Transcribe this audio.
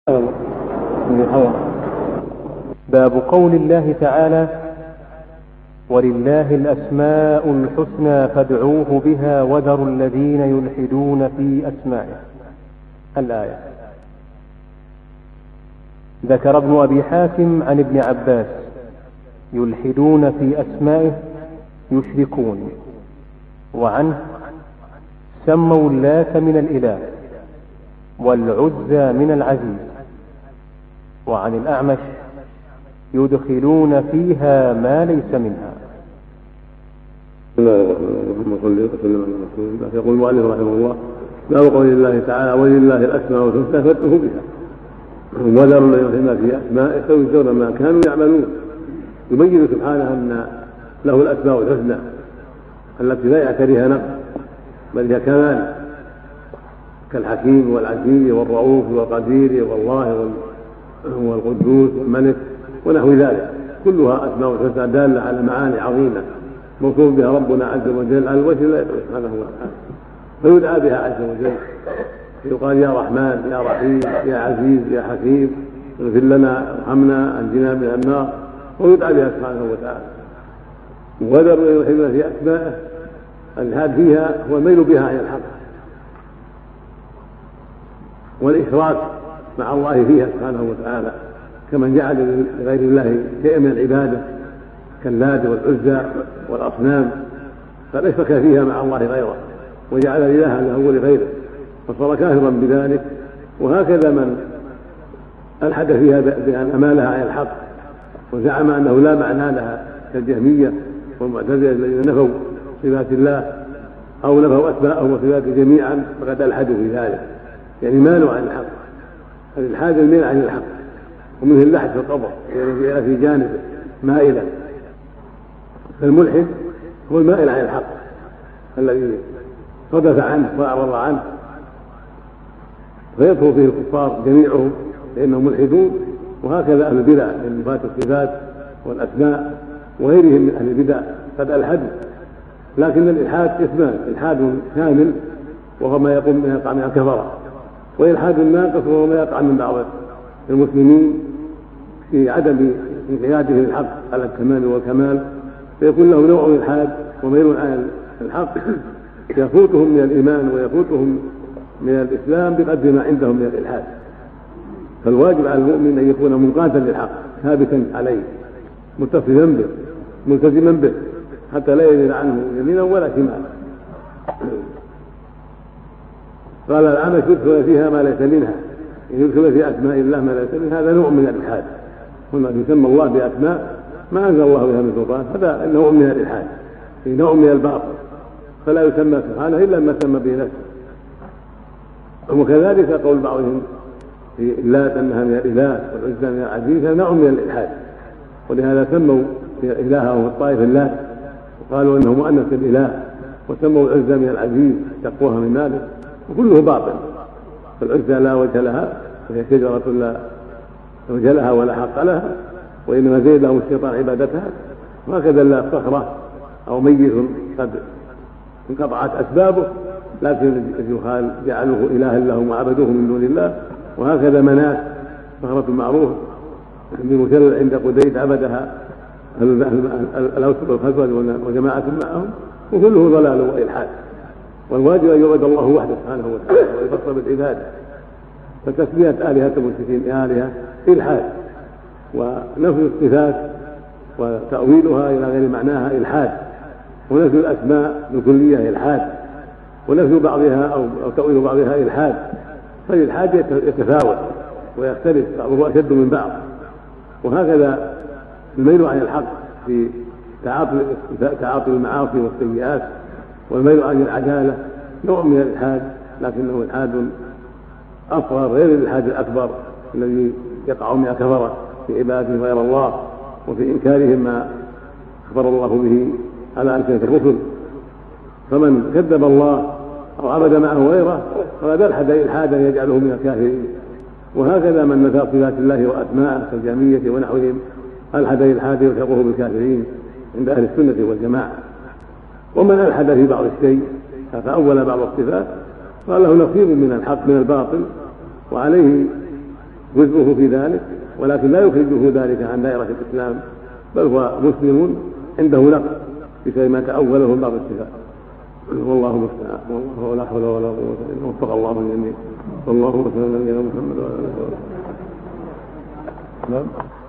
باب قول الله تعالى: ولله الأسماء الحسنى فادعوه بها وذروا الذين يلحدون في أسمائه. الآية. ذكر ابن أبي حاتم عن ابن عباس: يلحدون في أسمائه يشركون. وعنه: سموا اللات من الإله والعزى من العزيز. وعن الأعمش: يدخلون فيها ما ليس منها. يقول المؤلف رحمه الله: باب قول الله تعالى: ولله الأسماء الحسنى فادعوه بها وذروا الذين يلحدون في أسمائه سيجزون ما كانوا يعملون. يبين سبحانه أن له الأسماء الحسنى التي لا يعتريها نقص بل هي كمال، كالحكيم والعزيز والرؤوف والقدير والله والقدوس والملك ونحو ذلك، كلها أسماء حسنى دالة على معاني عظيمة موصوف بها ربنا عز وجل على الوجه لا يدعو سبحانه وتعالى، فيدعى بها عز وجل، يقال: يا رحمن، يا رحيم، يا عزيز، يا حكيم، اغفر لنا، ارحمنا، انجنا من النار، ويدعى بها سبحانه وتعالى. وذروا يلحدون في أسمائه، الإلحاد فيها هو الميل بها عن الحق والإشراك مع الله فيها سبحانه وتعالى، كمن جعل لغير الله شيئا من العبادة كاللات والعزى والأصنام، فأشرك فيها مع الله غيره وجعل إلها له ولغيره فصار كافرا بذلك. وهكذا من ألحد فيها بأن أمالها عن الحق وزعم أنه لا معنى لها كالجهمية والمعتزلة الذين نفوا صفات الله أو نفوا أسماءه وصفاته جميعا، فقد ألحدوا في ذلك، يعني مالوا عن الحق. الإلحاد الميل عن الحق، ومنه اللحد في القبر يعني في جانبه مائلا. فالملحد هو المائل عن الحق الذي صدف عنه وأعرض عنه، فيدخل فيه الكفار جميعهم لأنهم ملحدون، وهكذا أهل البدع من نفاة الصفات والأسماء وغيرهم من أهل البدع قد ألحدوا. لكن الإلحاد قسمان: إلحاد كامل وهو ما يقع من الكفرة، وإلحاد ناقص وهو ما يقع من بعض المسلمين في عدم انقياده للحق على التمام والكمال، فيكون له نوع من الإلحاد وميل عن الحق يفوتهم من الإيمان ويفوتهم من الإسلام بقدر ما عندهم من الإلحاد. فالواجب على المؤمن أن يكون منقادا للحق ثابتا عليه متصلا به ملتزما به حتى لا يزيد عنه يمينا ولا شمالا. قال الأعمش: يدخل فيها ما ليس منها، يدخل في أسماء الله ما ليس منها، هذا نوع من الإلحاد. هنا يسمى الله بأسماء ما أنزل الله بها من سلطان، هذا نوع من الإلحاد، نوع من الباطل، فلا يسمى سبحانه إلا ما سمى به نفسه. وكذلك قول بعضهم في اللات أنها من الإله والعزى من العزيز، هذا نوع من الإلحاد، ولهذا سموا إلهه الطائف اللات وقالوا إنه مؤنث الإله، وسموا العزى من العزيز تقواها من ذلك، وكله باطل. فالعزى لا وجه لها، وهي شجرة لا وجه لها ولا حق لها، وإنما زين لهم الشيطان عبادتها. وهكذا لا صخرة أو ميت قد انقطعت أسبابه لكن الجهال جعلوه إلها لهم وعبدوه من دون الله. وهكذا مناة صخرة معروف بمثل عند قديد عبدها الأوس والخزرج وجماعة معهم، وكله ضلال وإلحاد. والواجب أن يعبد الله وحده سبحانه وتعالى ويفصل بالعبادة، فتسمية آلهة المشركين آلهة إلحاد، ونفي الصفات وتأويلها إلى غير معناها إلحاد، ونفي الأسماء الكلية إلحاد، ونفي بعضها أو تأويل بعضها إلحاد. فالإلحاد يتفاوت ويختلف، بعضه أشد من بعض. وهكذا الميل عن الحق في تعاطي المعاصي والسيئات، والميل عن العدالة نوع من الإلحاد، لكنه إلحاد أصغر غير الإلحاد الأكبر الذي يقع من الكفرة في عبادة غير الله وفي إنكارهم ما أخبر الله به على ألسنة الرسل. فمن كذب الله أو عبد معه غيره فقد ألحد إلحادا يجعله من الكافرين. وهكذا من نفى صفات الله وأسماءه كالجهمية ونحوهم ألحد إلحادا يلحقه بالكافرين عند أهل السنة والجماعة. ومن ألحد في بعض الشيء فأول بعض الصفات قال له نصيب من الحق من الباطل، وعليه جزءه في ذلك، ولكن لا يخرجه ذلك عن دائرة الإسلام، بل هو مسلم عنده نقص بسبب ما تأوله من بعض الصفات. والله المستعان، والله لا حول ولا قوة إلا بالله، وفق الله الجميع. والله وسلم على نبينا محمد وعلى آله وصحبه.